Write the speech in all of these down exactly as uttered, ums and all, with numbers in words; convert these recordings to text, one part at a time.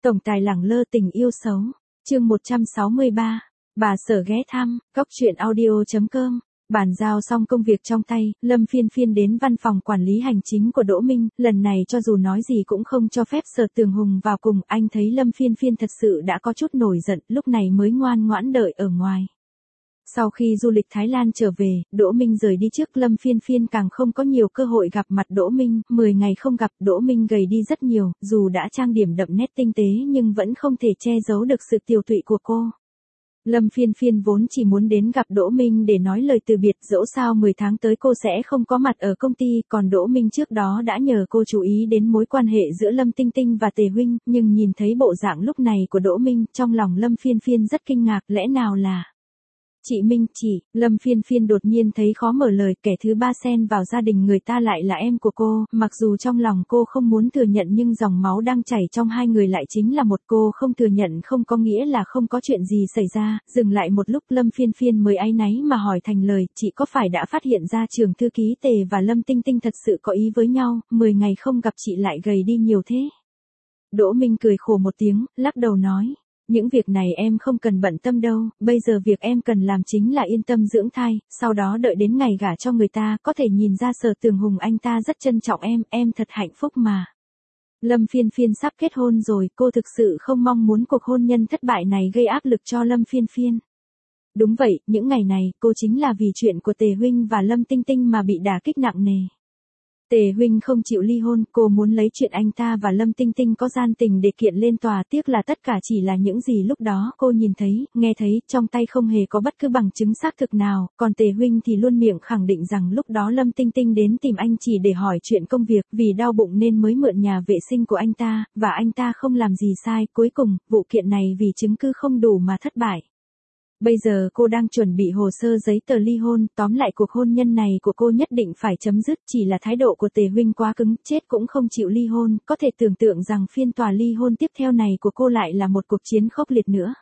Tổng tài lẳng lơ tình yêu xấu. Chương một trăm sáu mươi ba. Bà Sở ghé thăm, góc truyện audio chấm com. Bàn giao xong công việc trong tay, Lâm Phiên Phiên đến văn phòng quản lý hành chính của Đỗ Minh, lần này cho dù nói gì cũng không cho phép Sở Tường Hùng vào cùng, anh thấy Lâm Phiên Phiên thật sự đã có chút nổi giận, lúc này mới ngoan ngoãn đợi ở ngoài. Sau khi du lịch Thái Lan trở về, Đỗ Minh rời đi trước, Lâm Phiên Phiên càng không có nhiều cơ hội gặp mặt Đỗ Minh, mười ngày không gặp Đỗ Minh gầy đi rất nhiều, dù đã trang điểm đậm nét tinh tế nhưng vẫn không thể che giấu được sự tiều tụy của cô. Lâm Phiên Phiên vốn chỉ muốn đến gặp Đỗ Minh để nói lời từ biệt, dẫu sao mười tháng tới cô sẽ không có mặt ở công ty, còn Đỗ Minh trước đó đã nhờ cô chú ý đến mối quan hệ giữa Lâm Tinh Tinh và Tề Huynh, nhưng nhìn thấy bộ dạng lúc này của Đỗ Minh, trong lòng Lâm Phiên Phiên rất kinh ngạc, lẽ nào là... Chị Minh, chị, Lâm Phiên Phiên đột nhiên thấy khó mở lời, kẻ thứ ba xen vào gia đình người ta lại là em của cô, mặc dù trong lòng cô không muốn thừa nhận nhưng dòng máu đang chảy trong hai người lại chính là một, cô không thừa nhận không có nghĩa là không có chuyện gì xảy ra. Dừng lại một lúc, Lâm Phiên Phiên mới áy náy mà hỏi thành lời, chị có phải đã phát hiện ra Trường thư ký Tề và Lâm Tinh Tinh thật sự có ý với nhau, mười ngày không gặp chị lại gầy đi nhiều thế? Đỗ Minh cười khổ một tiếng, lắc đầu nói. Những việc này em không cần bận tâm đâu, bây giờ việc em cần làm chính là yên tâm dưỡng thai, sau đó đợi đến ngày gả cho người ta, có thể nhìn ra Sở Tường Hùng anh ta rất trân trọng em, em thật hạnh phúc mà. Lâm Phiên Phiên sắp kết hôn rồi, cô thực sự không mong muốn cuộc hôn nhân thất bại này gây áp lực cho Lâm Phiên Phiên. Đúng vậy, những ngày này, cô chính là vì chuyện của Tề Huynh và Lâm Tinh Tinh mà bị đả kích nặng nề. Tề Huynh không chịu ly hôn, cô muốn lấy chuyện anh ta và Lâm Tinh Tinh có gian tình để kiện lên tòa, tiếc là tất cả chỉ là những gì lúc đó cô nhìn thấy, nghe thấy, trong tay không hề có bất cứ bằng chứng xác thực nào, còn Tề Huynh thì luôn miệng khẳng định rằng lúc đó Lâm Tinh Tinh đến tìm anh chỉ để hỏi chuyện công việc, vì đau bụng nên mới mượn nhà vệ sinh của anh ta, và anh ta không làm gì sai, cuối cùng, vụ kiện này vì chứng cứ không đủ mà thất bại. Bây giờ cô đang chuẩn bị hồ sơ giấy tờ ly hôn, tóm lại cuộc hôn nhân này của cô nhất định phải chấm dứt, chỉ là thái độ của Tề Huynh quá cứng, chết cũng không chịu ly hôn, có thể tưởng tượng rằng phiên tòa ly hôn tiếp theo này của cô lại là một cuộc chiến khốc liệt nữa.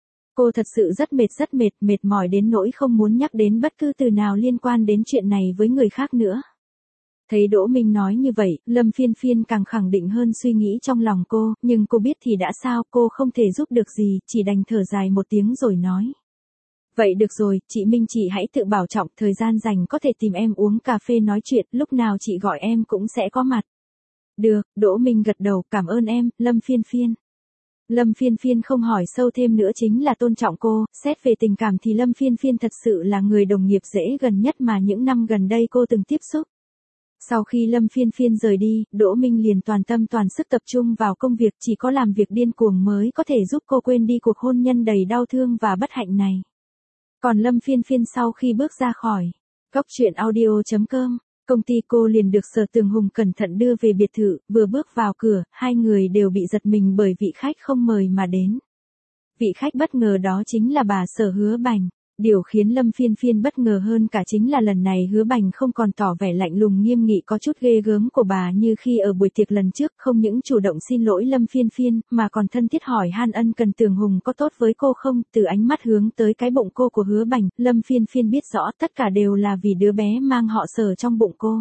Cô thật sự rất mệt rất mệt, mệt mỏi đến nỗi không muốn nhắc đến bất cứ từ nào liên quan đến chuyện này với người khác nữa. Thấy Đỗ Minh nói như vậy, Lâm Phiên Phiên càng khẳng định hơn suy nghĩ trong lòng cô, nhưng cô biết thì đã sao, cô không thể giúp được gì, chỉ đành thở dài một tiếng rồi nói. Vậy được rồi, chị Minh chị hãy tự bảo trọng, thời gian rảnh có thể tìm em uống cà phê nói chuyện, lúc nào chị gọi em cũng sẽ có mặt. Được, Đỗ Minh gật đầu, cảm ơn em, Lâm Phiên Phiên. Lâm Phiên Phiên không hỏi sâu thêm nữa chính là tôn trọng cô, xét về tình cảm thì Lâm Phiên Phiên thật sự là người đồng nghiệp dễ gần nhất mà những năm gần đây cô từng tiếp xúc. Sau khi Lâm Phiên Phiên rời đi, Đỗ Minh liền toàn tâm toàn sức tập trung vào công việc, chỉ có làm việc điên cuồng mới có thể giúp cô quên đi cuộc hôn nhân đầy đau thương và bất hạnh này. Còn Lâm Phiên Phiên sau khi bước ra khỏi góc truyện audio chấm com, công ty cô liền được Sở Tường Hùng cẩn thận đưa về biệt thự, vừa bước vào cửa, hai người đều bị giật mình bởi vị khách không mời mà đến. Vị khách bất ngờ đó chính là bà Sở Hứa Bành. Điều khiến Lâm Phiên Phiên bất ngờ hơn cả chính là lần này Hứa Bành không còn tỏ vẻ lạnh lùng nghiêm nghị có chút ghê gớm của bà như khi ở buổi tiệc lần trước, không những chủ động xin lỗi Lâm Phiên Phiên, mà còn thân thiết hỏi han ân cần Tường Hùng có tốt với cô không, từ ánh mắt hướng tới cái bụng cô của Hứa Bành, Lâm Phiên Phiên biết rõ tất cả đều là vì đứa bé mang họ Sở trong bụng cô.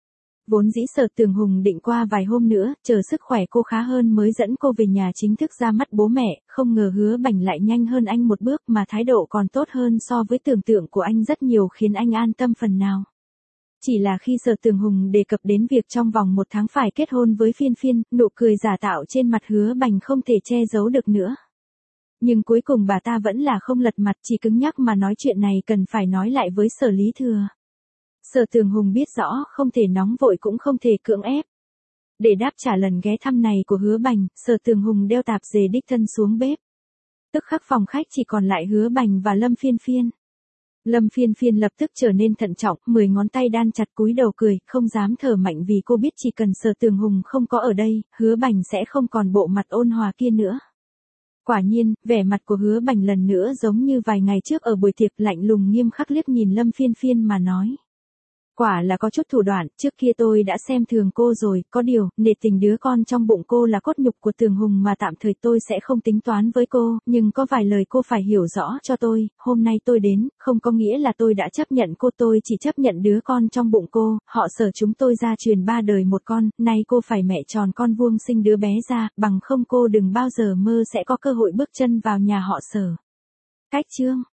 Vốn dĩ Sở Tường Hùng định qua vài hôm nữa, chờ sức khỏe cô khá hơn mới dẫn cô về nhà chính thức ra mắt bố mẹ, không ngờ Hứa Bành lại nhanh hơn anh một bước mà thái độ còn tốt hơn so với tưởng tượng của anh rất nhiều, khiến anh an tâm phần nào. Chỉ là khi Sở Tường Hùng đề cập đến việc trong vòng một tháng phải kết hôn với Phiên Phiên, nụ cười giả tạo trên mặt Hứa Bành không thể che giấu được nữa. Nhưng cuối cùng bà ta vẫn là không lật mặt, chỉ cứng nhắc mà nói chuyện này cần phải nói lại với Sở Lý Thừa. Sở Tường Hùng biết rõ không thể nóng vội cũng không thể cưỡng ép. Để đáp trả lần ghé thăm này của Hứa Bành, Sở Tường Hùng đeo tạp dề đích thân xuống bếp. Tức khắc phòng khách chỉ còn lại Hứa Bành và Lâm Phiên Phiên. Lâm Phiên Phiên lập tức trở nên thận trọng, mười ngón tay đan chặt cúi đầu cười, không dám thở mạnh vì cô biết chỉ cần Sở Tường Hùng không có ở đây, Hứa Bành sẽ không còn bộ mặt ôn hòa kia nữa. Quả nhiên, vẻ mặt của Hứa Bành lần nữa giống như vài ngày trước ở buổi tiệc, lạnh lùng nghiêm khắc liếc nhìn Lâm Phiên Phiên mà nói. Quả là có chút thủ đoạn, trước kia tôi đã xem thường cô rồi, có điều, nể tình đứa con trong bụng cô là cốt nhục của Tường Hùng mà tạm thời tôi sẽ không tính toán với cô, nhưng có vài lời cô phải hiểu rõ cho tôi, hôm nay tôi đến, không có nghĩa là tôi đã chấp nhận cô, tôi chỉ chấp nhận đứa con trong bụng cô, họ Sở chúng tôi gia truyền ba đời một con, nay cô phải mẹ tròn con vuông sinh đứa bé ra, bằng không cô đừng bao giờ mơ sẽ có cơ hội bước chân vào nhà họ Sở. Cách chương